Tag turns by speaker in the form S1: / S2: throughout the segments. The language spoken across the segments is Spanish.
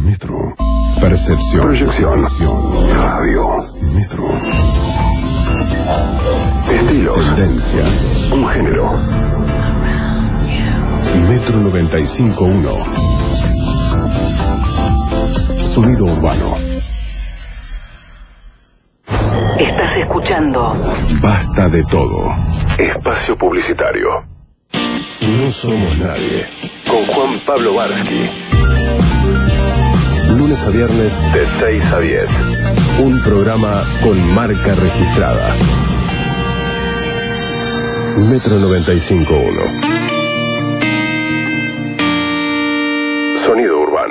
S1: Metro. Percepción.
S2: Proyección. Radio.
S1: Metro.
S2: Estilos.
S1: Tendencias.
S2: Un género.
S1: Metro 95.1. Sonido urbano.
S3: Estás escuchando
S1: Basta de todo.
S2: Espacio publicitario.
S1: No somos nadie.
S2: Con Juan Pablo Barsky.
S1: Lunes a viernes
S2: De 6 a 10.
S1: un programa con marca registrada. Metro 95.1. Sonido urbano.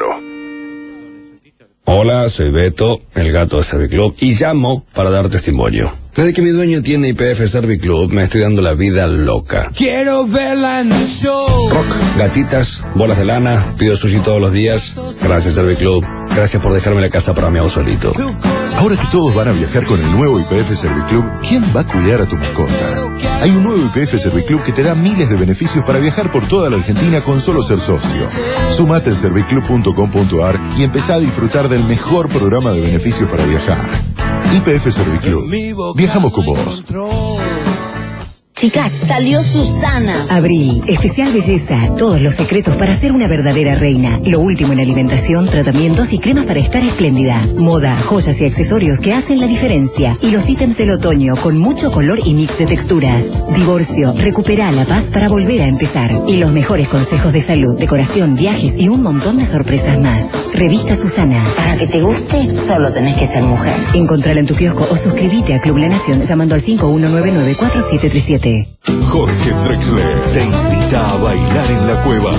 S4: Hola, soy Beto, el gato de Serviclub, y llamo para dar testimonio. Desde que mi dueño tiene IPF Serviclub, me estoy dando la vida loca.
S5: Quiero verla en el show.
S4: Rock, gatitas, bolas de lana, pido sushi todos los días. Gracias, Serviclub. Gracias por dejarme la casa para mi hago solito.
S6: Ahora que todos van a viajar con el nuevo IPF Serviclub, ¿quién va a cuidar a tu mascota? Hay un nuevo IPF Serviclub que te da miles de beneficios para viajar por toda la Argentina con solo ser socio. Sumate a serviclub.com.ar y empezá a disfrutar del mejor programa de beneficios para viajar. IPF Serviclub. Viajamos con vos.
S7: Chicas, salió Susana.
S8: Abril, especial belleza, todos los secretos para ser una verdadera reina. Lo último en alimentación, tratamientos y cremas para estar espléndida. Moda, joyas y accesorios que hacen la diferencia. Y los ítems del otoño con mucho color y mix de texturas. Divorcio, recupera la paz para volver a empezar. Y los mejores consejos de salud, decoración, viajes y un montón de sorpresas más. Revista Susana.
S7: Para que te guste, solo tenés que ser mujer.
S8: Encontrala en tu kiosco o suscríbete a Club La Nación llamando al 5199-4737.
S9: Jorge Drexler te invita a bailar en la cueva.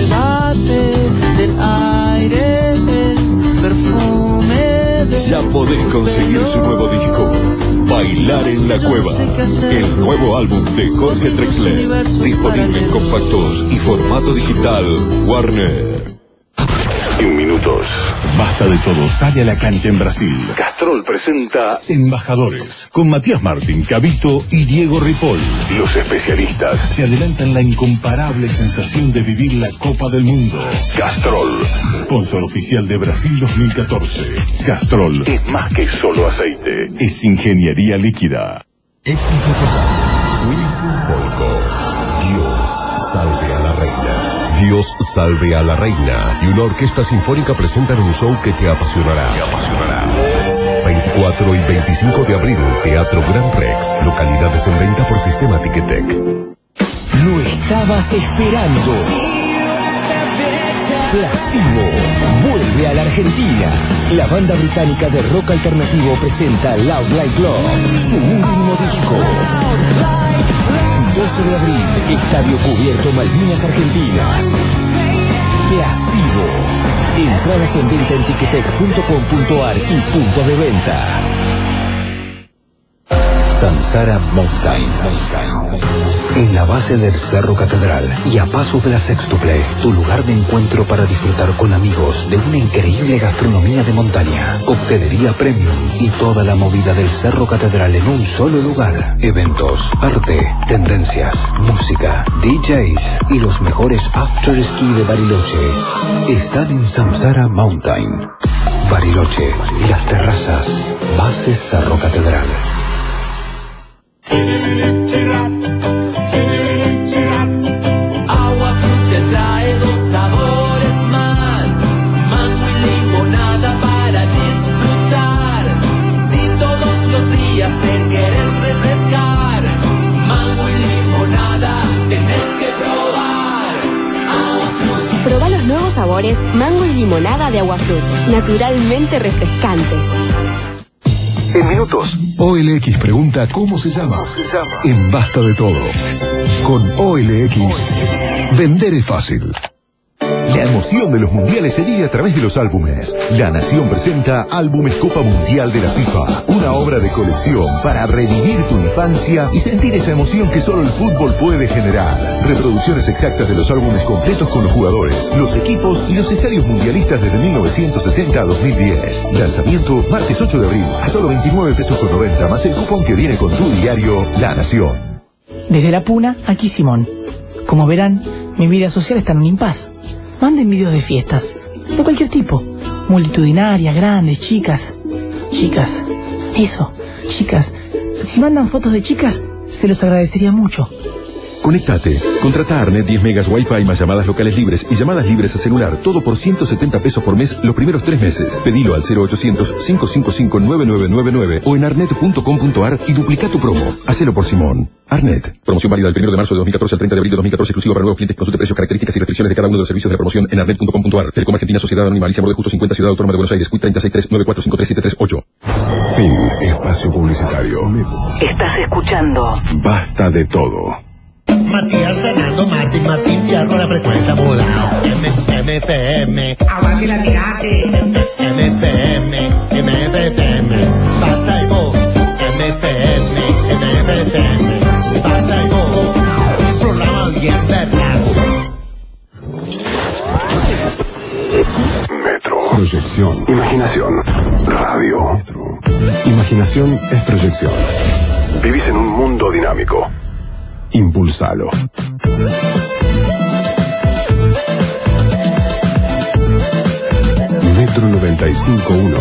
S9: Ya podés conseguir su nuevo disco, Bailar en la Cueva, el nuevo álbum de Jorge Drexler, disponible en compactos y formato digital Warner.
S2: En minutos.
S9: Basta de todo, sale a la cancha en Brasil.
S2: Castrol presenta
S9: Embajadores, con Matías Martín, Cavito y Diego Ripoll.
S2: Los especialistas.
S9: Te adelantan la incomparable sensación de vivir la Copa del Mundo.
S2: Castrol.
S9: Sponsor oficial de Brasil 2014. Castrol
S2: Es más que solo aceite.
S9: es ingeniería líquida.
S1: Éxito total. Wilson Folco. Dios salve a la reina. Dios salve a la reina. Y una orquesta sinfónica presentan un show que te apasionará. 24 y 25 de abril, Teatro Gran Rex. Localidades en venta por sistema Ticketek.
S5: Lo estabas esperando. Placebo vuelve a la Argentina. La banda británica de rock alternativo presenta Loud Like Love, su último disco. 12 de abril, Estadio Cubierto Malvinas Argentinas. Placebo. Entradas en venta en ticketek.com.ar y puntos de venta.
S10: Samsara Mountain. En la base del Cerro Catedral y a pasos de la Sextuple, tu lugar de encuentro para disfrutar con amigos de una increíble gastronomía de montaña, coctelería premium y toda la movida del Cerro Catedral en un solo lugar. Eventos, arte, tendencias, música, DJs y los mejores after ski de Bariloche están en Samsara Mountain. Bariloche, las terrazas, base Cerro Catedral.
S5: Agua Fruit trae dos sabores más, mango y limonada para disfrutar. Si todos los días te quieres refrescar, mango y limonada tenés que probar. Agua Fruit.
S11: Proba los nuevos sabores mango y limonada de Agua Fruit, naturalmente refrescantes.
S2: En minutos.
S1: OLX pregunta cómo se llama. En Basta de todo. Con OLX, vender es fácil.
S6: La emoción de los mundiales se vive a través de los álbumes. La Nación presenta Álbumes Copa Mundial de la FIFA. Una obra de colección para revivir tu infancia y sentir esa emoción que solo el fútbol puede generar. Reproducciones exactas de los álbumes completos con los jugadores, los equipos y los estadios mundialistas desde 1970 a 2010. Lanzamiento martes 8 de abril a solo 29 pesos con 90 más el cupón que viene con tu diario La Nación.
S12: Desde La Puna, aquí Simón. Como verán, mi vida social está en un impas. Manden videos de fiestas, de cualquier tipo, multitudinarias, grandes, chicas. Chicas, eso, chicas. Si mandan fotos de chicas, se los agradecería mucho.
S13: Conectate. Contrata Arnet 10 megas Wi-Fi más llamadas locales libres y llamadas libres a celular. Todo por 170 pesos por mes los primeros 3 meses. Pedilo al 0800-555-9999 o en arnet.com.ar y duplica tu promo. Hacelo por Simón. Arnet. Promoción válida del 1 de marzo de 2014 al 30 de abril de 2014. Exclusiva para nuevos clientes. Consulte precios, características y restricciones de cada uno de los servicios de la promoción en arnet.com.ar. Telecom Argentina, Sociedad Anónima Alicia Borde Justo 50, Ciudad Autónoma de Buenos Aires. Quit 3639453738.
S1: Fin. Espacio publicitario.
S3: Estás escuchando
S1: Basta de todo.
S14: Matías, Fernando, Martín, Fierro, la frecuencia mola. MFM, aguante la tirate. MFM, basta y go. MFM, basta y go. Un programa bien verdad.
S1: Metro. Proyección. Imaginación. Radio. Metro. Imaginación es proyección. Vivís en un mundo dinámico. Impulsalo. Metro 95.1.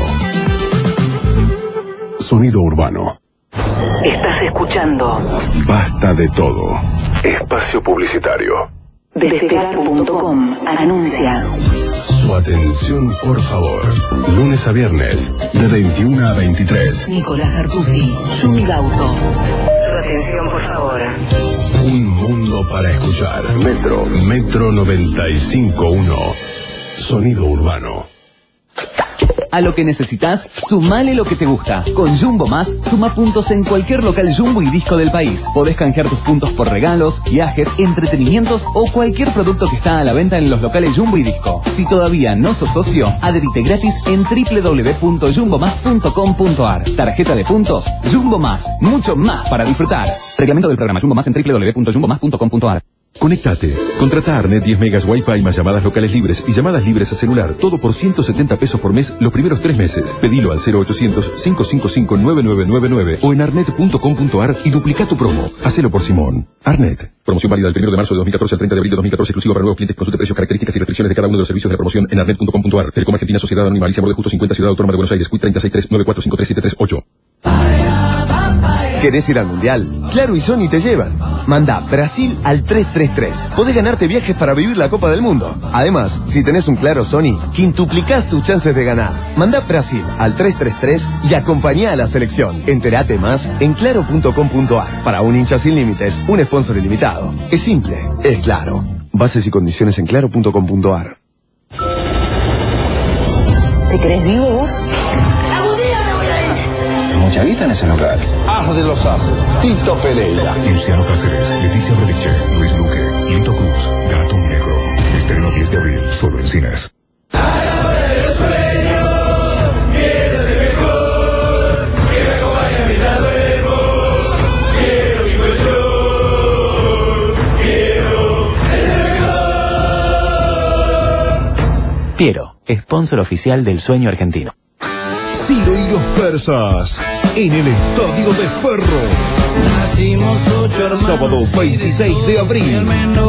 S1: Sonido urbano.
S3: Estás escuchando
S1: Basta de todo. Espacio publicitario.
S3: Despegar.com anuncia.
S1: Su atención, por favor. Lunes a viernes, de 21 a 23.
S3: Nicolás Artusi, Juni Gauto. Su atención, por favor.
S1: Un mundo para escuchar. Metro 95.1. Sonido urbano.
S15: A lo que necesitas, sumale lo que te gusta. Con Jumbo Más, suma puntos en cualquier local Jumbo y Disco del país. Podés canjear tus puntos por regalos, viajes, entretenimientos o cualquier producto que está a la venta en los locales Jumbo y Disco. Si todavía no sos socio, adherite gratis en www.jumbomás.com.ar. Tarjeta de puntos, Jumbo Más. Mucho más para disfrutar. Reglamento del programa Jumbo Más en www.jumbomás.com.ar.
S13: Conectate. Contrata Arnet 10 megas Wi-Fi más llamadas locales libres y llamadas libres a celular. Todo por 170 pesos por mes los primeros 3 meses. Pedilo al 0800-555-9999 o en arnet.com.ar y duplica tu promo. Hacelo por Simón. Arnet. Promoción válida del 1 de marzo de 2014 al 30 de abril de 2014. Exclusiva para nuevos clientes. Consulte precios, características y restricciones de cada uno de los servicios de la promoción en arnet.com.ar. Telecom Argentina, Sociedad Anónima Alicia Borde Justo 50, Ciudad Autónoma de Buenos Aires. Quit 3639453738.
S16: ¿Querés ir al Mundial? Claro y Sony te llevan. Manda Brasil al 333. Podés ganarte viajes para vivir la Copa del Mundo. Además, si tenés un Claro Sony, quintuplicás tus chances de ganar. Manda Brasil al 333 y acompañá a la selección. Entérate más en claro.com.ar. Para un hincha sin límites, un sponsor ilimitado. Es simple, es claro. Bases y condiciones en claro.com.ar.
S3: ¿Te crees vivo vos?
S10: Mucha guita en ese local.
S17: As de los As, Tito Pereira,
S1: Luciano Cáceres, Leticia Brediche, Luis Luque, Lito Cruz, Gato Negro. Estreno 10 de abril, solo en cines.
S10: Piero, sponsor oficial del sueño argentino.
S6: Ciro y los persas, en el Estadio de Ferro. Sábado 26 de abril.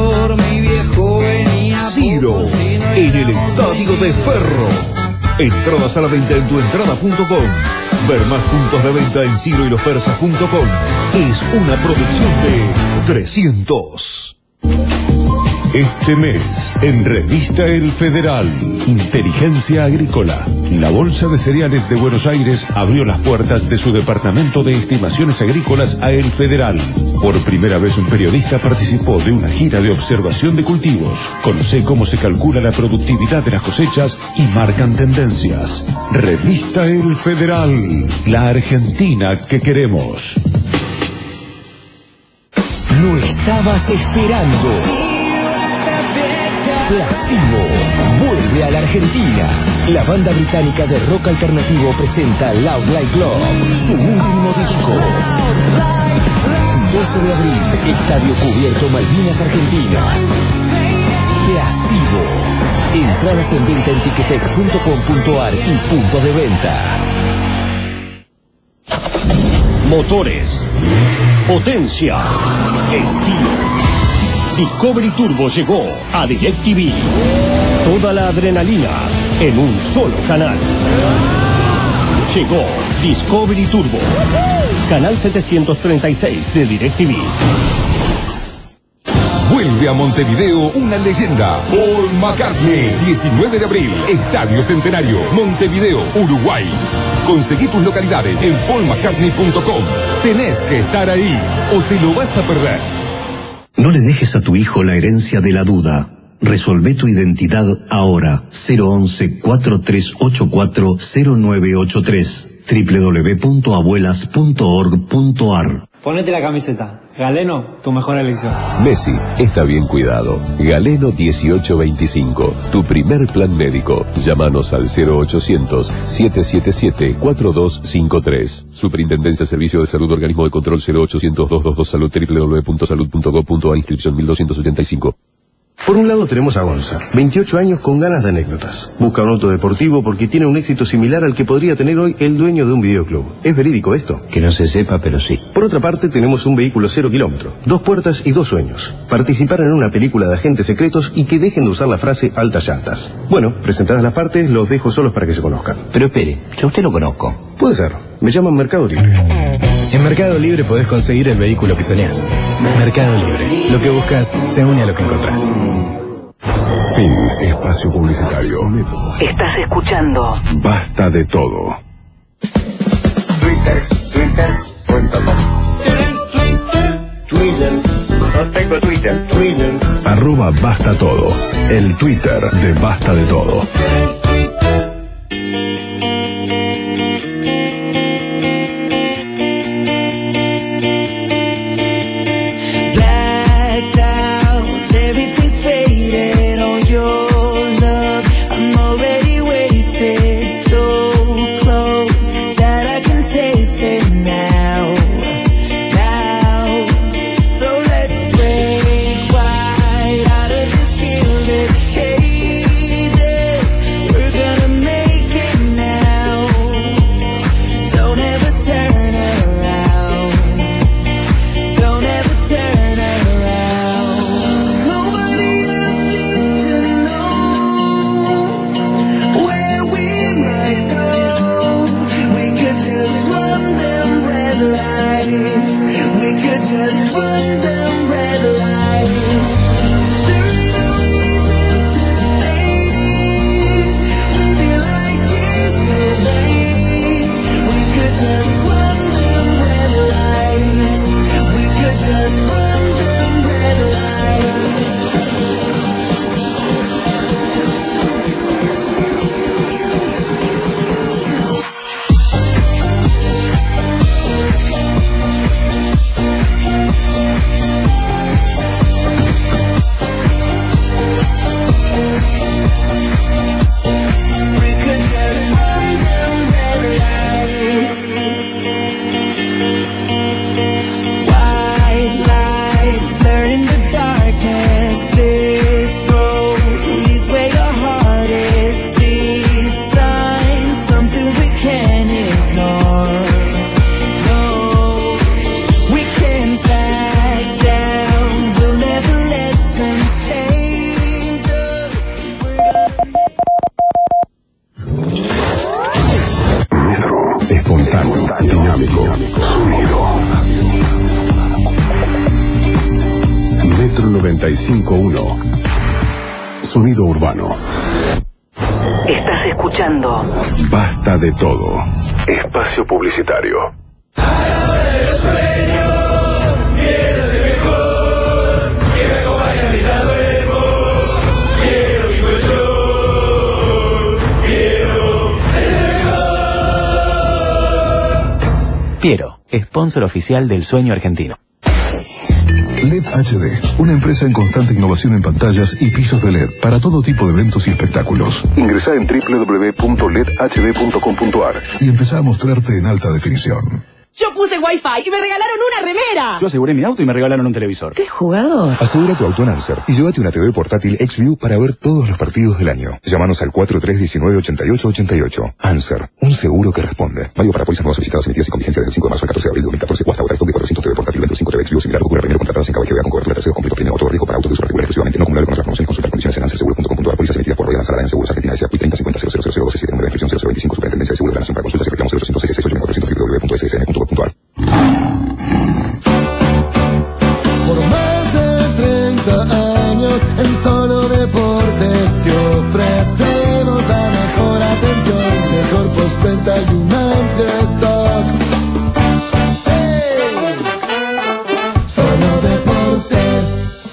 S6: Ciro, en el Estadio de Ferro. Entradas a la venta en tuentrada.com. Ver más puntos de venta en ciroylospersas.com. Es una producción de 300.
S1: Este mes, en Revista El Federal, Inteligencia Agrícola. La Bolsa de Cereales de Buenos Aires abrió las puertas de su departamento de estimaciones agrícolas a El Federal. Por primera vez un periodista participó de una gira de observación de cultivos. Conoce cómo se calcula la productividad de las cosechas y marcan tendencias. Revista El Federal, la Argentina que queremos.
S18: Lo estabas esperando. Placebo vuelve a la Argentina. La banda británica de rock alternativo presenta Loud Like Love, su último disco. 12 de abril, Estadio Cubierto Malvinas Argentinas. Placebo. Entradas en venta en ticketek.com.ar y puntos de venta.
S19: Motores, potencia, estilo. Discovery Turbo llegó a DirecTV. Toda la adrenalina, en un solo canal. Llegó Discovery Turbo, canal 736 de DirecTV.
S1: Vuelve a Montevideo una leyenda, Paul McCartney, 19 de abril, Estadio Centenario, Montevideo, Uruguay. Conseguí tus localidades en paulmccartney.com. Tenés que estar ahí o te lo vas a perder.
S20: No le dejes a tu hijo la herencia de la duda. Resolvé tu identidad ahora. 011-4384-0983 www.abuelas.org.ar.
S21: Ponete la camiseta. Galeno, tu mejor elección.
S22: Messi está bien cuidado. Galeno 1825, tu primer plan médico. Llámanos al 0800-777-4253. Superintendencia Servicio de Salud, Organismo de Control 0800-222 Salud, www.salud.gov.ar, inscripción 1285.
S23: Por un lado tenemos a Gonza, 28 años con ganas de anécdotas. Busca un auto deportivo porque tiene un éxito similar al que podría tener hoy el dueño de un videoclub. ¿Es verídico esto?
S10: Que no se sepa, pero sí.
S23: Por otra parte tenemos un vehículo 0 kilómetro, 2 puertas y 2 sueños. Participar en una película de agentes secretos y que dejen de usar la frase altas llantas. Bueno, presentadas las partes, los dejo solos para que se conozcan.
S10: Pero espere, yo a usted lo conozco.
S23: Puede ser, me llaman Mercado Libre.
S24: En Mercado Libre podés conseguir el vehículo que soñás. Mercado Libre, lo que buscas se une a lo que encontrás.
S1: Fin. Espacio publicitario.
S3: Estás escuchando
S1: Basta de todo.
S14: Twitter. No tengo Twitter.
S1: @Basta Todo. El Twitter de Basta de Todo. Metro 95.1. Sonido urbano.
S3: Estás escuchando
S1: Basta de todo.
S2: Espacio publicitario.
S10: Piero, sponsor oficial del sueño argentino.
S1: LED HD, una empresa en constante innovación en pantallas y pisos de LED para todo tipo de eventos y espectáculos. Ingresá en www.ledhd.com.ar y empezá a mostrarte en alta definición.
S11: Yo puse Wi-Fi y me regalaron una remera.
S4: Yo aseguré mi auto y me regalaron un televisor.
S11: ¡Qué jugador!
S13: Asegura tu auto en Anser y llévate una TV portátil XView para ver todos los partidos del año. Llámanos al 4319-8888. Anser, un seguro que responde. Válido para pólizas nuevas solicitadas emitidas y con vigencia desde el 5 de marzo al 14 de abril de 2014 o hasta agotar stock de 400 TV portátil 25 TV XView similar ocurre primero contratadas en KBGA con cobertura tercero completo primer auto riesgo para autos de uso particular exclusivamente no acumulable con otras promociones. Consultar condiciones en anserseguro.com.ar. Pólizas emitidas por Royal Salada en Seguros Argentina S.A. 3050-000-007 número de inscripción 0025 Superintendencia de Seguros de la Nación. Para consultas y reclamos 0800-668-400 www.ssn.gov.ar.
S7: Por más de 30 años en Solo Deportes te ofrecemos la mejor atención, mejor postventa y un amplio stock. Sí, Solo Deportes.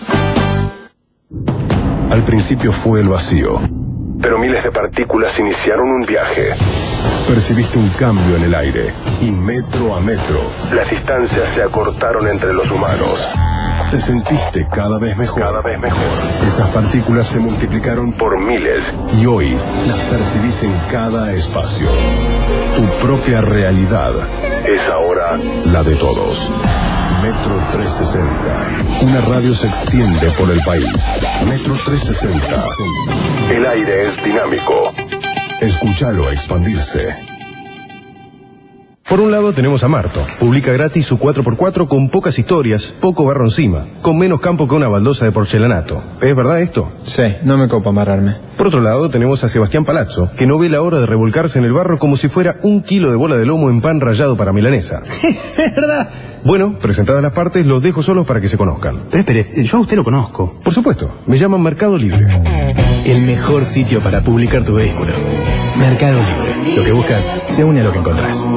S2: Al principio fue el vacío, pero miles de partículas iniciaron un viaje. Percibiste un cambio en el aire y metro a metro las distancias se acortaron entre los humanos. Te sentiste cada vez mejor. Cada vez mejor. Esas partículas se multiplicaron por miles y hoy las percibís en cada espacio. Tu propia realidad es ahora la de todos. Metro 360. Una radio se extiende por el país. Metro 360. El aire es dinámico. Escúchalo expandirse.
S23: Por un lado tenemos a Marto. Publica gratis su 4x4 con pocas historias, poco barro encima, con menos campo que una baldosa de porcelanato. ¿Es verdad esto?
S24: Sí, no me copa amarrarme.
S23: Por otro lado tenemos a Sebastián Palazzo, que no ve la hora de revolcarse en el barro como si fuera 1 kilo de bola de lomo en pan rallado para milanesa.
S12: Es verdad.
S23: Bueno, presentadas las partes, los dejo solos para que se conozcan.
S12: Pero espere, yo a usted lo conozco.
S23: Por supuesto, me llaman Mercado Libre.
S24: El mejor sitio para publicar tu vehículo. Mercado Libre. Lo que buscas se une a lo que encontrás.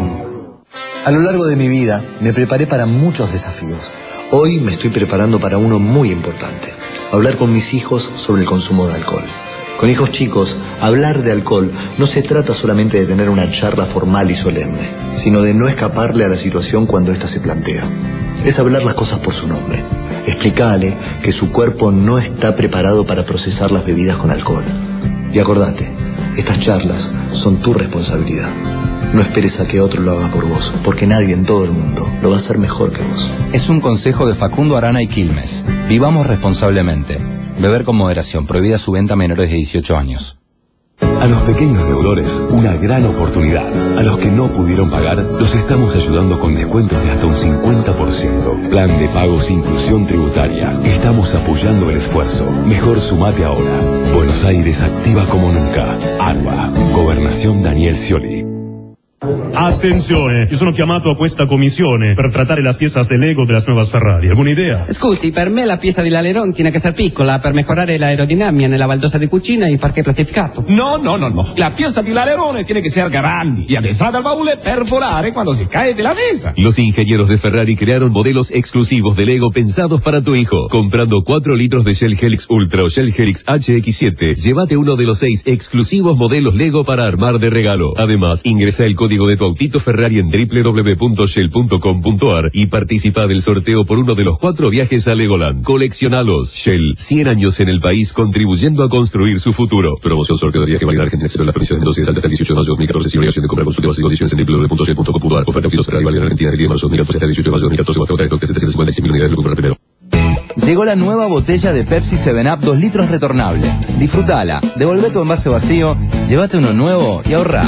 S8: A lo largo de mi vida me preparé para muchos desafíos. Hoy me estoy preparando para uno muy importante. Hablar con mis hijos sobre el consumo de alcohol. Con hijos chicos, hablar de alcohol no se trata solamente de tener una charla formal y solemne, sino de no escaparle a la situación cuando ésta se plantea. Es hablar las cosas por su nombre. Explicarle que su cuerpo no está preparado para procesar las bebidas con alcohol. Y acordate, estas charlas son tu responsabilidad. No esperes a que otro lo haga por vos, porque nadie en todo el mundo lo va a hacer mejor que vos.
S9: Es un consejo de Facundo Arana y Quilmes. Vivamos responsablemente. Beber con moderación. Prohibida su venta a menores de 18 años.
S1: A los pequeños deudores, una gran oportunidad. A los que no pudieron pagar, los estamos ayudando con descuentos de hasta un 50%. Plan de pagos inclusión tributaria. Estamos apoyando el esfuerzo. Mejor sumate ahora. Buenos Aires activa como nunca. ARBA. Gobernación Daniel Scioli.
S25: Attenzione, io sono chiamato a questa commissione per trattare las piezas de Lego de las nuevas Ferrari. ¿Alguna idea?
S26: Scusi, per me la pieza dell'alerón tiene che essere piccola per mejorare l'aerodinamia nella baldosa di cucina y parquet plastificato.
S27: No. La pieza dell'alerone tiene que ser grande y adhesada al baúl per volare cuando se cae de la mesa.
S22: Los ingenieros de Ferrari crearon modelos exclusivos de Lego pensados para tu hijo. Comprando 4 litros de Shell Helix Ultra o Shell Helix HX7, llévate uno de los 6 exclusivos modelos Lego para armar de regalo. Además, ingresa el código de tu autito Ferrari en www.shell.com.ar y participa del sorteo por uno de los 4 viajes a Legoland. Coleccionalos. Shell, 100 años en el país contribuyendo a construir su futuro. Promoción sorteo de viaje válida Argentina, excepto en las provincias de Mendoza y de Salta hasta el 18 de mayo de 2014. Sin obligación de compra, consulta bases y condiciones en www.shell.com.ar. Oferta autos Ferrari válida en Argentina del 10 de marzo de 2014 hasta el 18 de mayo de 2014. Hasta otra de 755.000 unidades de lucro primero.
S9: Llegó la nueva botella de Pepsi 7up 2 litros retornable. Disfrutala, devolvé tu envase vacío, llévate uno nuevo y ahorrá.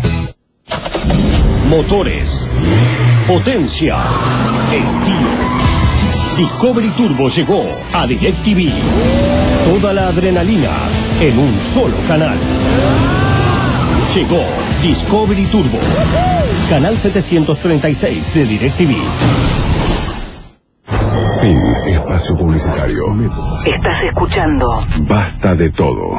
S19: Motores, potencia, estilo. Discovery Turbo llegó a DirecTV. Toda la adrenalina en un solo canal. Llegó Discovery Turbo. Canal 736 de DirecTV.
S2: Fin. Espacio publicitario.
S3: Estás escuchando
S2: Basta de todo.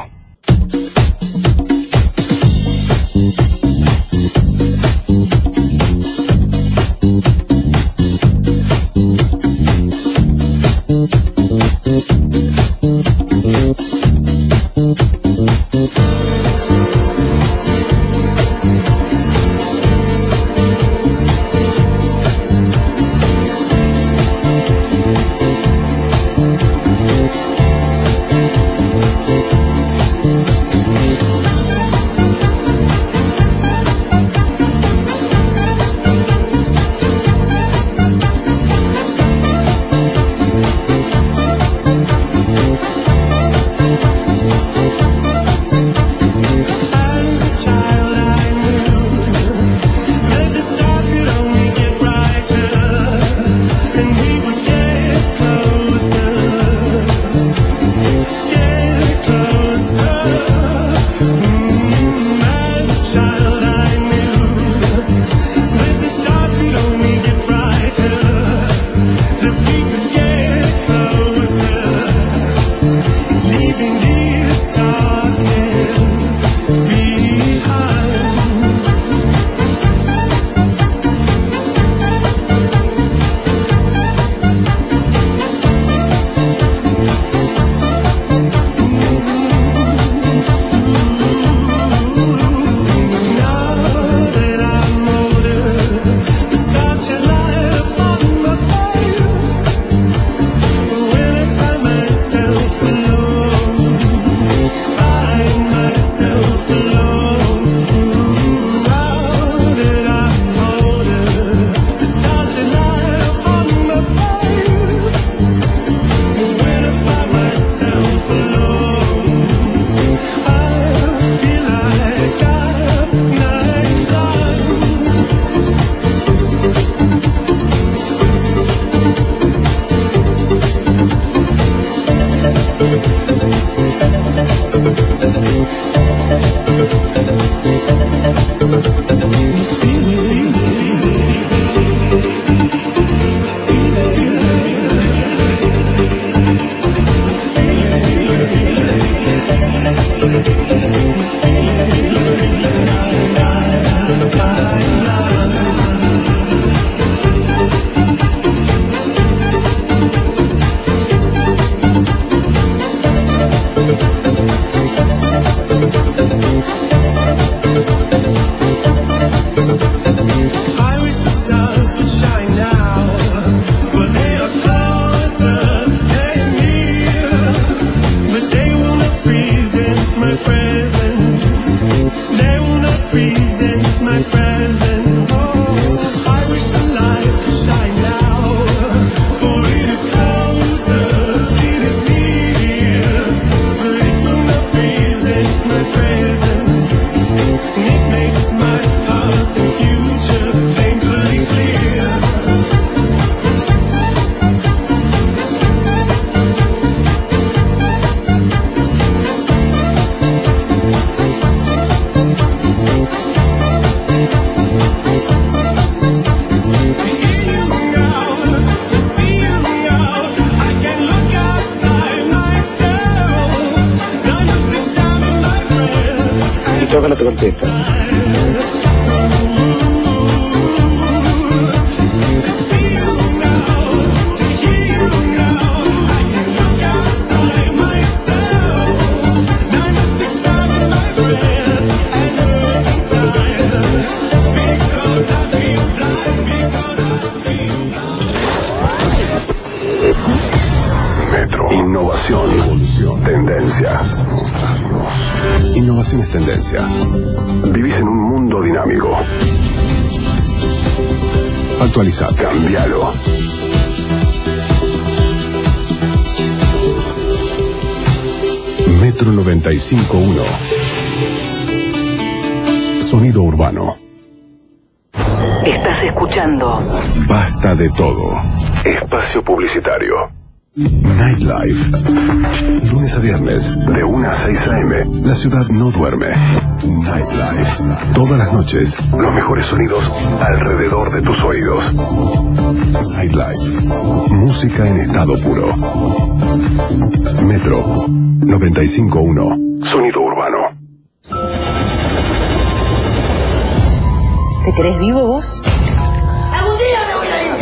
S23: la trompeta.
S2: Metro. Innovación. Evolución. Tendencia. Innovación es tendencia. Vivís en un mundo dinámico. Actualizá. Cambialo. Metro 95.1. Sonido urbano.
S3: Estás escuchando
S2: Basta de todo. Espacio publicitario. Nightlife. Lunes a viernes, de 1 a 6 a.m. La ciudad no duerme. Nightlife. Todas las noches, los mejores sonidos alrededor de tus oídos. Nightlife. Música en estado puro. Metro 95.1. Sonido urbano.
S3: ¿Te crees vivo vos?
S5: ¡Algún día me voy a ir!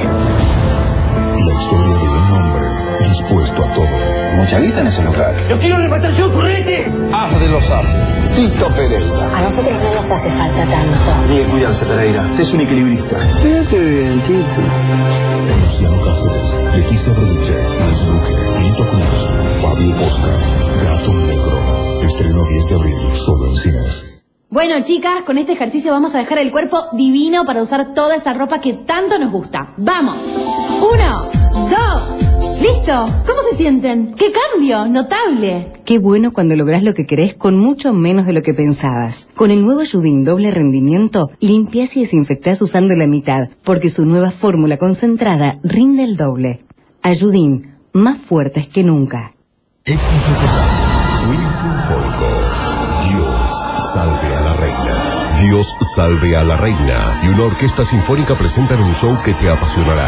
S2: La historia de un hombre dispuesto a todo.
S23: Mucha guita en ese local.
S5: ¡Lo quiero levantar yo, correte!
S23: Haz de los haces. Tito Pereira.
S3: A nosotros no nos hace falta tanto.
S23: Tiene que cuidarse, Pereira. Usted es un equilibrista. Qué bien, Tito.
S2: Luciano Cáceres, Leticia Brediche, Luis Luque, Lito Cruz, Fabio Posca, Gato Negro. Estreno 10 de abril, solo en cines.
S6: Bueno, chicas, con este ejercicio vamos a dejar el cuerpo divino para usar toda esa ropa que tanto nos gusta. ¡Vamos! 1, 2, ¡listo! ¿Cómo se sienten? ¡Qué cambio! ¡Notable!
S11: Qué bueno cuando lográs lo que querés con mucho menos de lo que pensabas. Con el nuevo Ayudín doble rendimiento, limpiás y desinfectás usando la mitad, porque su nueva fórmula concentrada rinde el doble. Ayudín, más fuertes que nunca.
S1: Éxito total. Wilson Folco. Dios salve a la reina. Dios salve a la reina. Y una orquesta sinfónica presentan un show que te apasionará.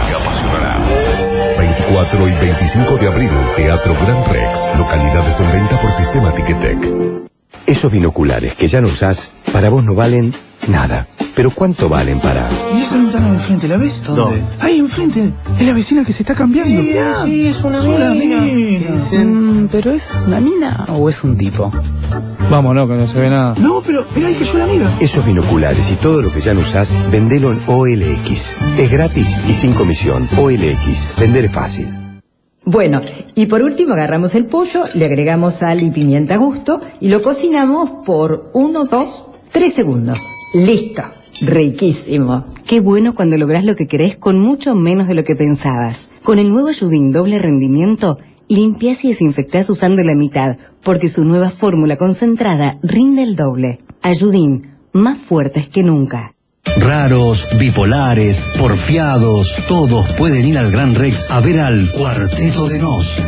S1: 24 y 25 de abril, Teatro Gran Rex. Localidades en venta por sistema Ticketek.
S15: Esos binoculares que ya no usás, para vos no valen nada. Pero ¿cuánto valen para...?
S12: ¿Y esa ventana de enfrente, la ves?
S15: ¿Dónde?
S12: Ahí enfrente. Es la vecina que se está cambiando.
S16: Sí, es una mina. ¿Pero esa es una mina o es un tipo?
S12: Vámonos, que no se ve nada. No, pero ahí cayó la amiga.
S15: Esos binoculares y todo lo que ya no usás, vendelo en OLX. Es gratis y sin comisión. OLX. Vender es fácil.
S17: Bueno, y por último agarramos el pollo, le agregamos sal y pimienta a gusto y lo cocinamos por 1, 2, 3 segundos. ¡Listo! Riquísimo.
S11: Qué bueno cuando lográs lo que querés con mucho menos de lo que pensabas. Con el nuevo Ayudín doble rendimiento, limpiás y desinfectás usando la mitad, porque su nueva fórmula concentrada rinde el doble. Ayudín, más fuertes que nunca.
S10: Raros, bipolares, porfiados, todos pueden ir al Gran Rex a ver al Cuarteto de Nos.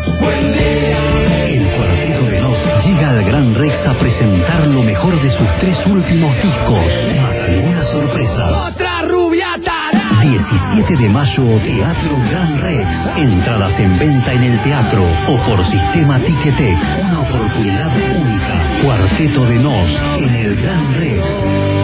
S10: El Cuarteto de Nos llega al Gran Rex a presentar lo mejor de sus 3 últimos discos, más algunas sorpresas.
S5: ¡Otra rubiata!
S10: 17 de mayo, Teatro Gran Rex. Entradas en venta en el teatro o por sistema Ticketek. Una oportunidad única. Cuarteto de Nos en el Gran Rex.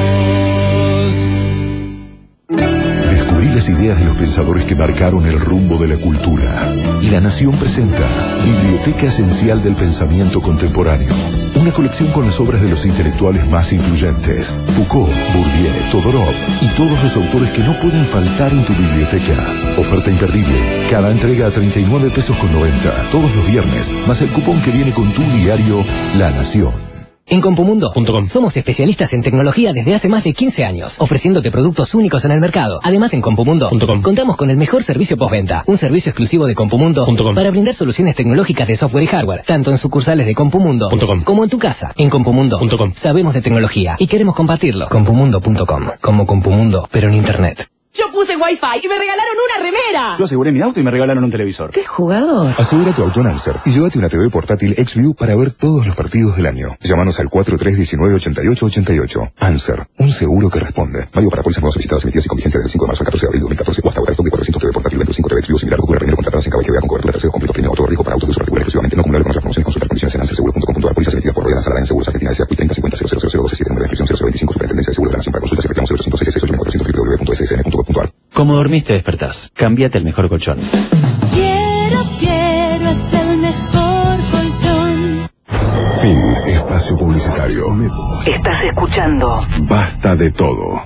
S1: Descubrí las ideas de los pensadores que marcaron el rumbo de la cultura. Y La Nación presenta Biblioteca Esencial del Pensamiento Contemporáneo. Una colección con las obras de los intelectuales más influyentes. Foucault, Bourdieu, Todorov y todos los autores que no pueden faltar en tu biblioteca. Oferta imperdible. Cada entrega a 39 pesos con 90. Todos los viernes, más el cupón que viene con tu diario La Nación.
S18: En Compumundo.com somos especialistas en tecnología desde hace más de 15 años, ofreciéndote productos únicos en el mercado. Además, en Compumundo.com contamos con el mejor servicio postventa, un servicio exclusivo de Compumundo.com para brindar soluciones tecnológicas de software y hardware, tanto en sucursales de Compumundo.com como en tu casa. En Compumundo.com sabemos de tecnología y queremos compartirlo. Compumundo.com, como Compumundo, pero en Internet.
S6: Yo puse Wi-Fi y me regalaron una remera.
S4: Yo aseguré mi auto y me regalaron un televisor.
S6: ¡Qué jugador!
S1: Asegura tu auto en Anser y llévate una TV portátil XView para ver todos los partidos del año. Llámanos al 4319-8888. Anser, un seguro que responde. Válido para pólizas nuevas solicitadas emitidas y con vigencia del 5 de marzo al 14 de abril de 2014 o hasta ahora. Stock de 400 TV portátil 25 TV XView similar ocurre primero contratadas en KBGA con cobertura tercero completo premio todo riesgo para autos de uso particular exclusivamente no comunal con otras promociones. Consultar condiciones en anserseguro.com.ar.
S23: Pólizas emitidas por Royal Salarán Seguros Argentina S.A. 30 50 00 007. Número de inscripción 0025. Superintendencia de Seguros de la Nación. Para consultas y reclamos 0800 www.ssn.gov.ar.
S7: Como dormiste, despertás. Cámbiate el mejor colchón.
S8: Quiero, es el mejor colchón.
S2: Fin. Espacio publicitario.
S3: Estás escuchando
S2: Basta de todo.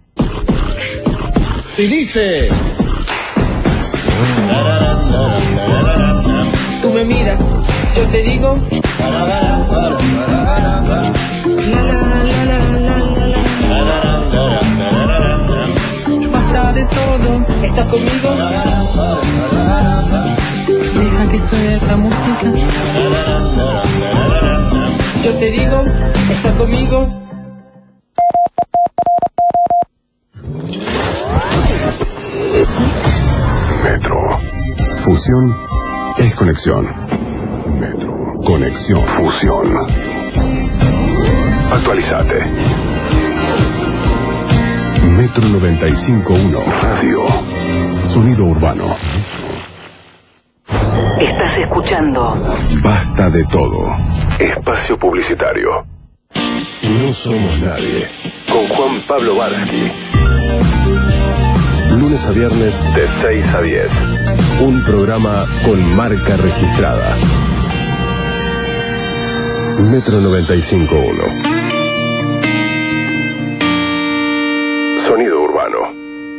S5: Y dice... Tú me miras, yo te digo... Basta de todo, ¿estás conmigo?
S16: Deja que suene esa música.
S5: Yo te digo, ¿estás conmigo?
S2: Metro. Fusión es conexión. Metro. Conexión. Fusión. Actualizate. Metro 95.1. Radio. Sonido urbano.
S3: Estás escuchando
S2: Basta de todo. Espacio publicitario. No somos nadie. Con Juan Pablo Barsky. Lunes a viernes de 6 a 10. Un programa con marca registrada. Metro 95.1. Sonido urbano.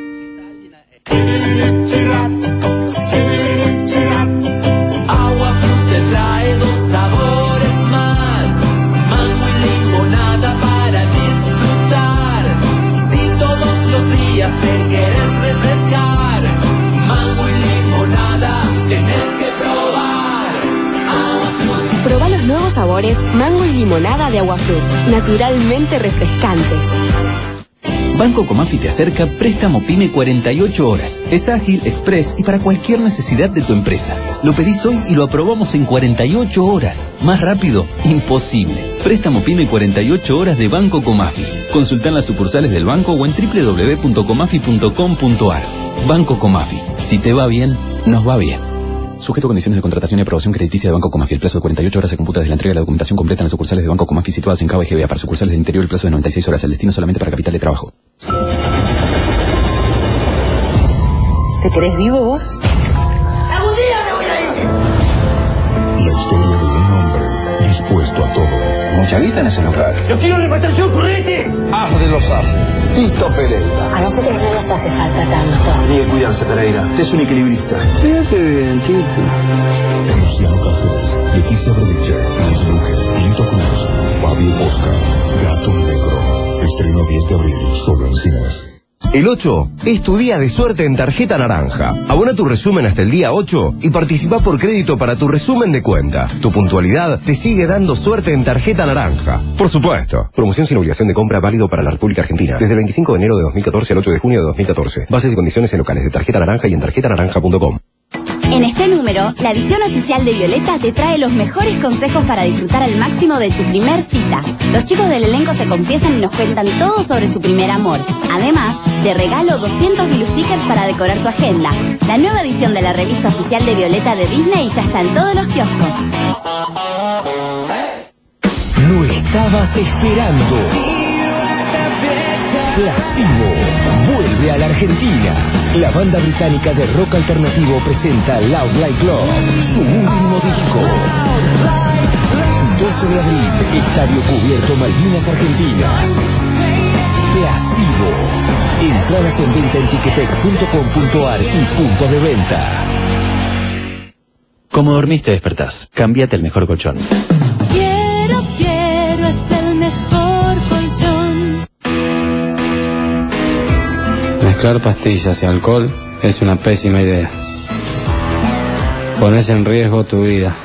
S5: Agua Fruit te trae 2 sabores más. Mango y limonada para disfrutar. Si todos los días te quieres refrescar, mango y limonada tenés que probar. Agua Fruit.
S13: Probá los nuevos sabores mango y limonada de Agua Fruit, naturalmente refrescantes.
S9: Banco Comafi te acerca Préstamo PYME 48 horas. Es ágil, express y para cualquier necesidad de tu empresa. Lo pedís hoy y lo aprobamos en 48 horas. Más rápido, imposible. Préstamo PYME 48 horas de Banco Comafi. Consultá en las sucursales del banco o en www.comafi.com.ar. Banco Comafi. Si te va bien, nos va bien. Sujeto a condiciones de contratación y aprobación crediticia de Banco Comafi. El plazo de 48 horas se computa desde la entrega de la documentación completa en las sucursales de Banco Comafi situadas en Cava y GBA. Para sucursales del interior el plazo de 96 horas. El destino solamente para capital de trabajo.
S13: ¿Te querés vivo vos?
S5: ¡Algún día me voy a ir!
S2: La historia de un hombre dispuesto a todo.
S14: Mucha guita en ese local.
S5: ¡Yo quiero repatriación corriente!
S14: Hazle los hace. Tito Pereira.
S13: A nosotros no nos hace falta tanto.
S14: Tiene que cuidarse, Pereira. Usted es un equilibrista.
S2: Fíjate bien, Tito. Luciano Cáceres, Leticia Brediche, Luis Luque, Lito Cruz, Fabio Posca, Gato Negro. Estreno 10 de abril, solo en cines.
S20: El 8 es tu día de suerte en Tarjeta Naranja. Abona tu resumen hasta el día 8 y participa por crédito para tu resumen de cuenta. Tu puntualidad te sigue dando suerte en Tarjeta Naranja. Por supuesto.
S23: Promoción sin obligación de compra válido para la República Argentina. Desde el 25 de enero de 2014 al 8 de junio de 2014. Bases y condiciones en locales de Tarjeta Naranja y en tarjetanaranja.com.
S13: En este número, la edición oficial de Violeta te trae los mejores consejos para disfrutar al máximo de tu primer cita. Los chicos del elenco se confiesan y nos cuentan todo sobre su primer amor. Además, te regalo 200 Bilu stickers para decorar tu agenda. La nueva edición de la revista oficial de Violeta de Disney ya está en todos los kioscos.
S10: Lo estabas esperando. Placebo vuelve a la Argentina. La banda británica de rock alternativo presenta Loud Like Love, su último disco. 12 de abril, Estadio Cubierto Malvinas Argentinas. Placebo. Entradas en venta en ticketek.com.ar y puntos de venta.
S7: Como dormiste, despertás. Cámbiate el mejor colchón.
S8: Quiero, es el mejor colchón.
S21: Mezclar pastillas y alcohol es una pésima idea. Pones en riesgo tu vida.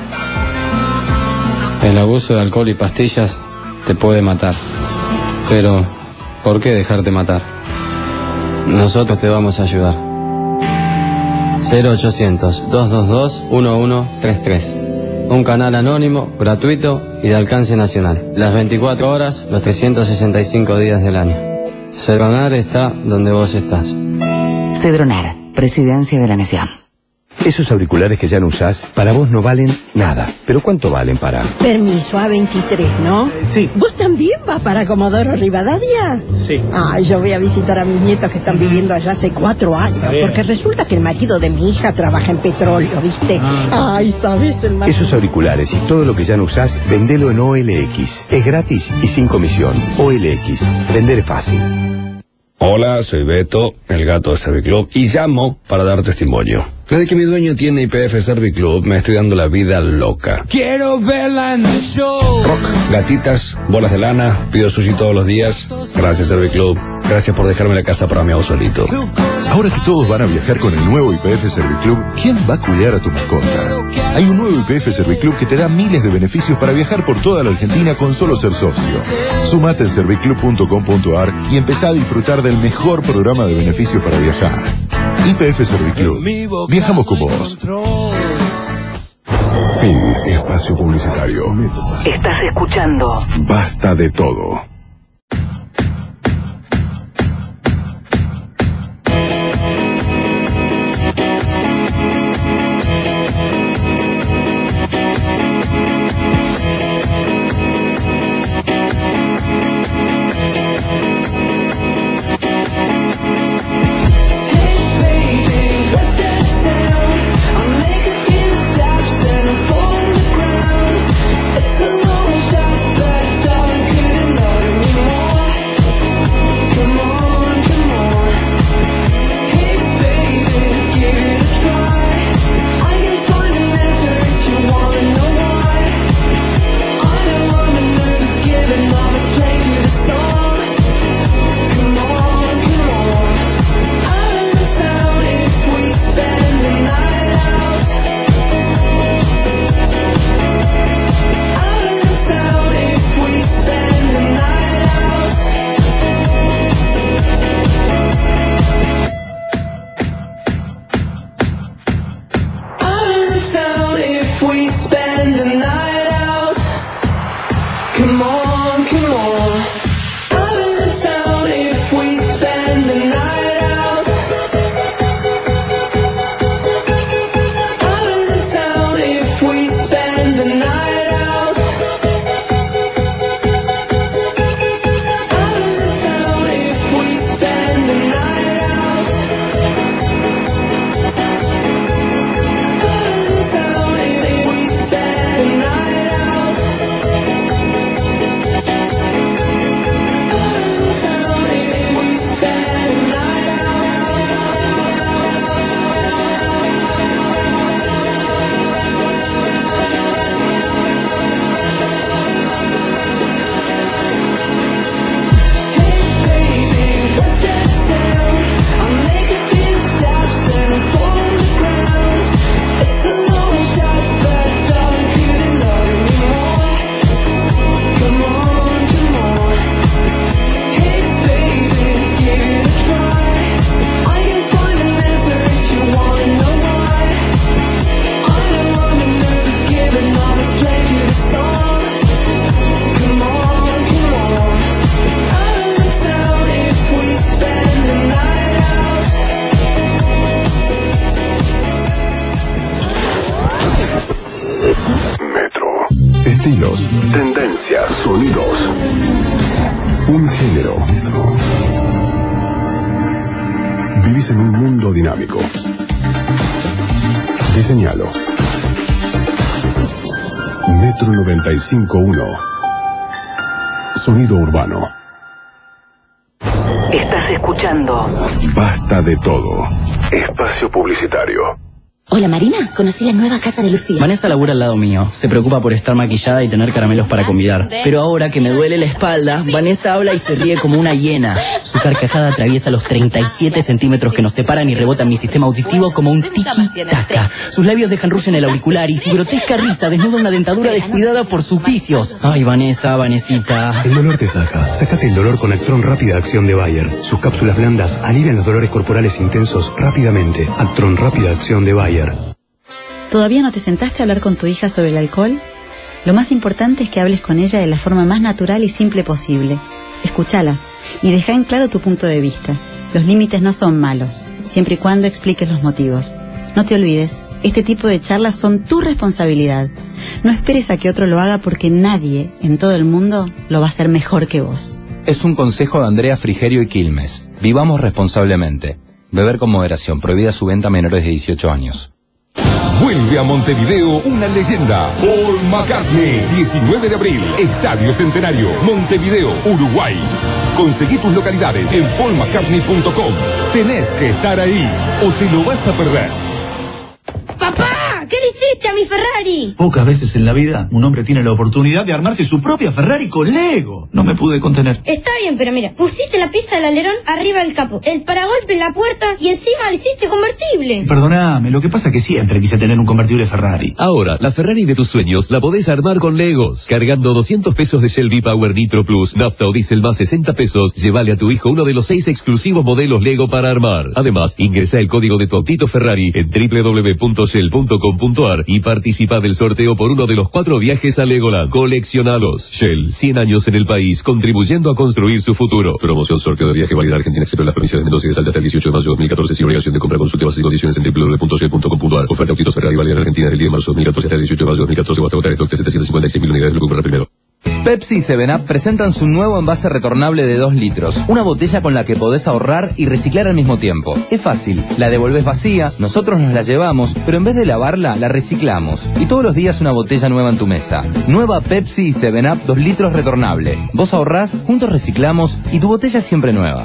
S21: El abuso de alcohol y pastillas te puede matar. Pero, ¿por qué dejarte matar? Nosotros te vamos a ayudar. 0800-222-1133. Un canal anónimo, gratuito y de alcance nacional. Las 24 horas, los 365 días del año. Cedronar está donde vos estás.
S11: Cedronar, Presidencia de la Nación.
S15: Esos auriculares que ya no usás, para vos no valen nada. ¿Pero cuánto valen para?
S12: Permiso, A23, ¿no?
S15: Sí.
S12: ¿Vos también vas para Comodoro Rivadavia?
S15: Sí.
S12: Ay, yo voy a visitar a mis nietos que están viviendo allá hace 4 años. Porque resulta que el marido de mi hija trabaja en petróleo, ¿viste? Ay, ¿sabes? El marido...
S15: Esos auriculares y todo lo que ya no usás, vendelo en OLX. Es gratis y sin comisión. OLX. Vender es fácil.
S19: Hola, soy Beto, el gato de Serviclub, y llamo para dar testimonio. Desde que mi dueño tiene IPF Serviclub, me estoy dando la vida loca.
S5: Quiero verla en el show.
S19: Rock, gatitas, bolas de lana, pido sushi todos los días. Gracias, Serviclub. Gracias por dejarme la casa para mi hago solito.
S22: Ahora que todos van a viajar con el nuevo IPF Serviclub, ¿quién va a cuidar a tu mascota? Hay un nuevo IPF Serviclub que te da miles de beneficios para viajar por toda la Argentina con solo ser socio. Sumate en serviclub.com.ar y empezá a disfrutar del mejor programa de beneficios para viajar. IPF Serviclub. Viajamos con vos.
S2: Fin. Espacio publicitario.
S3: Estás escuchando
S2: Basta de todo. Tendencias, sonidos. Un género. Vivís en un mundo dinámico. Diseñalo. Metro 95.1. Sonido urbano.
S3: Estás escuchando
S2: Basta de todo. Espacio publicitario.
S24: Hola Marina, conocí la nueva casa de Lucía.
S25: Vanessa labura al lado mío, se preocupa por estar maquillada y tener caramelos para convidar. Pero ahora que me duele la espalda, Vanessa habla y se ríe como una hiena. Su carcajada atraviesa los 37 centímetros que nos separan y rebota en mi sistema auditivo como un tiki-taka. Sus labios dejan rush en el auricular y su grotesca risa desnuda una dentadura descuidada por sus vicios. Ay, Vanessa, Vanesita.
S15: El dolor te saca. Sácate el dolor con Actron Rápida Acción de Bayer. Sus cápsulas blandas alivian los dolores corporales intensos rápidamente. Actron Rápida Acción de Bayer.
S26: ¿Todavía no te sentaste a hablar con tu hija sobre el alcohol? Lo más importante es que hables con ella de la forma más natural y simple posible. Escúchala y deja en claro tu punto de vista. Los límites no son malos, siempre y cuando expliques los motivos. No te olvides, este tipo de charlas son tu responsabilidad. No esperes a que otro lo haga porque nadie en todo el mundo lo va a hacer mejor que vos.
S1: Es un consejo de Andrea Frigerio y Quilmes. Vivamos responsablemente. Beber con moderación. Prohibida su venta a menores de 18 años.
S4: Vuelve a Montevideo una leyenda. Paul McCartney, 19 de abril, Estadio Centenario, Montevideo, Uruguay. Conseguí tus localidades en paulmccartney.com. Tenés que estar ahí o te lo vas a perder.
S8: ¡Papá! ¿Qué le hiciste a mi Ferrari?
S6: Pocas veces en la vida un hombre tiene la oportunidad de armarse su propia Ferrari con Lego. No me pude contener.
S8: Está bien, pero mira, pusiste la pieza del alerón arriba del capó, el paragolpe en la puerta y encima lo hiciste convertible.
S6: Perdóname, lo que pasa es que siempre quise tener un convertible Ferrari.
S16: Ahora, la Ferrari de tus sueños la podés armar con Legos. Cargando 200 pesos de Shell V-Power Nitro Plus, nafta o diésel más 60 pesos, llévale a tu hijo uno de los 6 exclusivos modelos Lego para armar. Además, ingresa el código de tu autito Ferrari en www.shell.com.ar y participa del sorteo por uno de los 4 viajes a Legoland. Coleccionalos. Shell, 100 años en el país, contribuyendo a construir su futuro. Promoción sorteo de viaje válida Argentina, excepto en las provincias de Mendoza y de Salta hasta el 18 de mayo de 2014, sin obligación de compra. Consulte bases y condiciones en www.shell.com.ar. Oferta autitos Ferrari válida en Argentina del 10 de marzo de 2014 hasta el 18 de mayo de 2014 o hasta agotar stock de 756.000 unidades de lo que comprar primero.
S1: Pepsi y 7up presentan su nuevo envase retornable de 2 litros. Una botella con la que podés ahorrar y reciclar al mismo tiempo. Es fácil, la devolvés vacía, nosotros nos la llevamos, pero en vez de lavarla, la reciclamos. Y todos los días una botella nueva en tu mesa. Nueva Pepsi y 7up 2 litros retornable. Vos ahorrás, juntos reciclamos y tu botella es siempre nueva.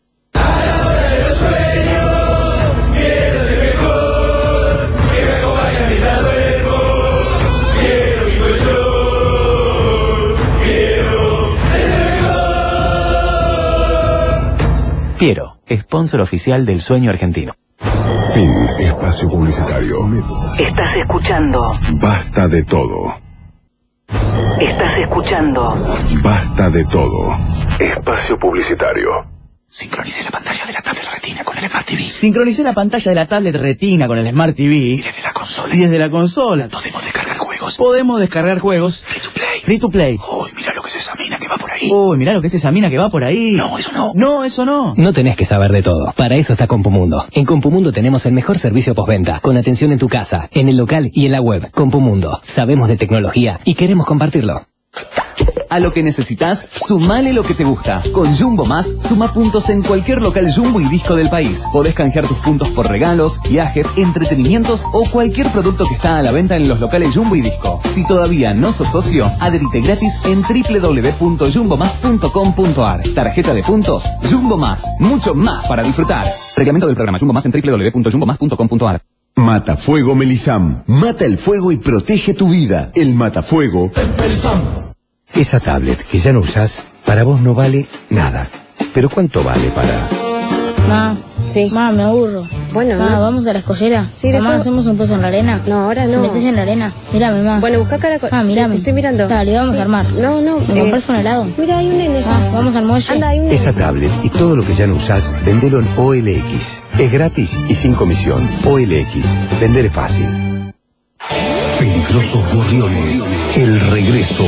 S7: Piero, sponsor oficial del sueño argentino.
S2: Fin. Espacio publicitario.
S3: Estás escuchando.
S2: Basta de todo.
S3: Estás escuchando.
S2: Basta de todo. Espacio publicitario.
S6: Sincronicé la pantalla de la tablet Retina con el Smart TV.
S25: Sincronicé la pantalla de la tablet Retina con el Smart TV.
S6: Y desde la consola. Podemos descargar juegos. Free to play.
S25: Free to play.
S6: Uy, mira lo que es esa mina que va por ahí.
S25: Uy, mirá lo que es esa mina que va por ahí.
S6: No, eso no.
S25: No, eso no.
S17: No tenés que saber de todo. Para eso está Compumundo. En Compumundo tenemos el mejor servicio postventa, con atención en tu casa, en el local y en la web. Compumundo. Sabemos de tecnología y queremos compartirlo.
S9: A lo que necesitas, sumale lo que te gusta. Con Jumbo Más, suma puntos en cualquier local Jumbo y Disco del país. Podés canjear tus puntos por regalos, viajes, entretenimientos o cualquier producto que está a la venta en los locales Jumbo y Disco. Si todavía no sos socio, adherite gratis en www.jumbomás.com.ar. Tarjeta de puntos Jumbo Más. Mucho más para disfrutar. Reglamento del programa Jumbo Más en www.jumbomás.com.ar.
S22: Matafuego Melisam. Mata el fuego y protege tu vida. El Matafuego
S10: Esa tablet que ya no usás, para vos no vale nada. Pero ¿cuánto vale para...?
S18: Ma, sí. Ma, me aburro. Bueno, ma, vamos a la escollera. Sí, mamá, hacemos un pozo en la arena. No, ahora no. Metés en la arena. Mírame, ma. Bueno, busca caracol. Ah, mírame. Te estoy mirando. Dale, vamos a armar. No. ¿Me compras un helado? Mira, hay un nene ya. Vamos al muelle. Anda, hay un nene.
S10: Esa tablet y todo lo que ya no usás, vendelo en OLX. Es gratis y sin comisión. OLX. Vender es fácil.
S27: Peligrosos Gorriones. El regreso.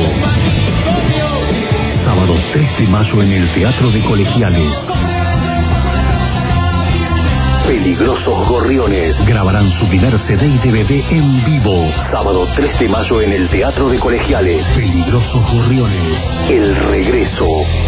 S27: Sábado 3 de mayo en el Teatro de Colegiales. Peligrosos Gorriones grabarán su primer CD y DVD en vivo. Sábado 3 de mayo en el Teatro de Colegiales. Peligrosos Gorriones. El regreso.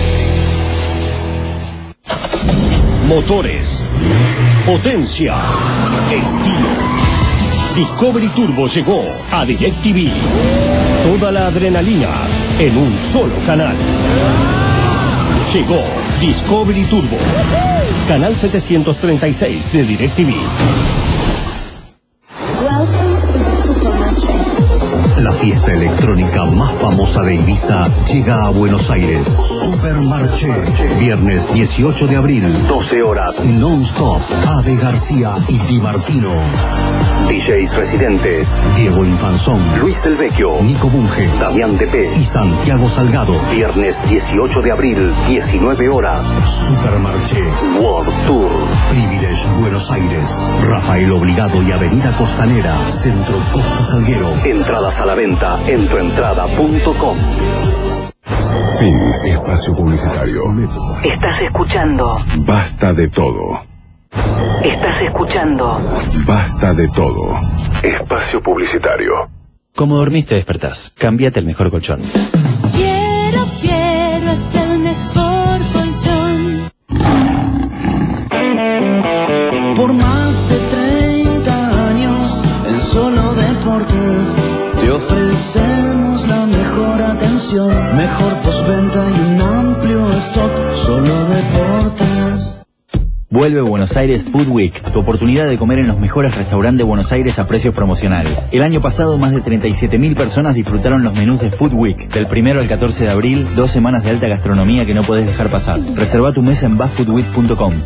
S28: Motores, potencia, estilo. Discovery Turbo llegó a DirecTV. Toda la adrenalina en un solo canal. Llegó Discovery Turbo. Canal 736 de DirecTV.
S27: La fiesta electrónica más famosa de Ibiza llega a Buenos Aires. Supermarché. Viernes 18 de abril, 12 horas, non-stop. Ade García y Di Martino. DJs residentes: Diego Infanzón, Luis del Vecchio, Nico Bunge, Damián Depé y Santiago Salgado. Viernes 18 de abril, 19 horas. Supermarché World Tour. Privilege Buenos Aires. Rafael Obligado y Avenida Costanera. Centro Costa Salguero. Entradas a la venta en tuentrada.com.
S2: Fin. Espacio publicitario.
S3: Estás escuchando.
S2: Basta de todo.
S3: Estás escuchando
S2: Basta de todo. Espacio publicitario.
S7: Como dormiste, despertás. Cámbiate el mejor colchón.
S5: Quiero es el mejor colchón.
S11: Por más de 30 años, en Solo Deportes, te ofrecemos la mejor atención, mejor postventa y un amplio stock. Solo Deportes.
S7: Vuelve Buenos Aires Food Week, tu oportunidad de comer en los mejores restaurantes de Buenos Aires a precios promocionales. El año pasado más de 37.000 personas disfrutaron los menús de Food Week. Del 1 al 14 de abril, 2 semanas de alta gastronomía que no podés dejar pasar. Reserva tu mesa en basfoodweek.com.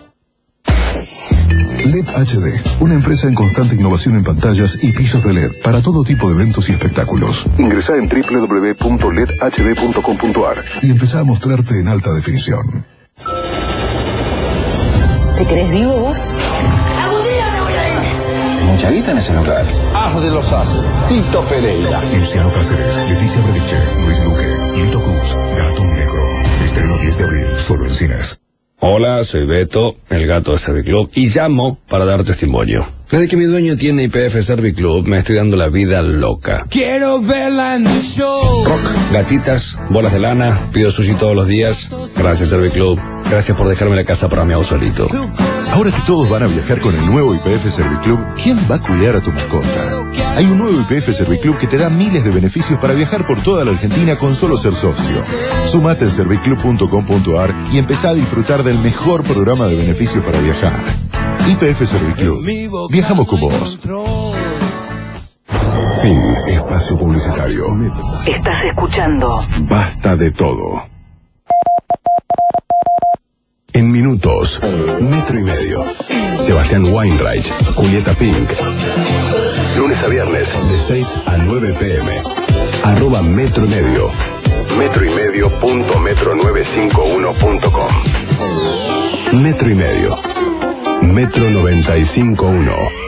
S22: LED HD, una empresa en constante innovación en pantallas y pisos de LED para todo tipo de eventos y espectáculos. Ingresá en www.ledhd.com.ar y empezá a mostrarte en alta definición.
S3: ¿Te crees vivo vos?
S12: ¡Algún día me voy a ir! Mucha guita en ese local. As de los As, Tito Pereira.
S22: Luciano Cáceres, Leticia Brediche, Luis Luque, Lito Cruz, Gato Negro. Estreno 10 de abril, solo en cines.
S19: Hola, soy Beto, el gato de Serviclub, y llamo para dar testimonio. Desde que mi dueño tiene IPF Serviclub, me estoy dando la vida loca.
S13: Quiero verla en el show.
S19: Rock, gatitas, bolas de lana, pido sushi todos los días. Gracias, Serviclub. Gracias por dejarme la casa para mi solito.
S22: Ahora que todos van a viajar con el nuevo IPF Serviclub, ¿quién va a cuidar a tu mascota? Hay un nuevo IPF Serviclub que te da miles de beneficios para viajar por toda la Argentina con solo ser socio. Sumate en serviclub.com.ar y empezá a disfrutar del mejor programa de beneficios para viajar. IPF Serviclub. Viajamos con vos. Fin. Espacio publicitario.
S3: Estás escuchando
S2: Basta de todo.
S22: En minutos, Metro y Medio. Sebastián Weinreich, Julieta Pink. Lunes a viernes, de 6 a 9 p.m. @Metro y Medio.
S2: metroymedio.metro951.com.
S22: Metro y Medio. Metro 95.1.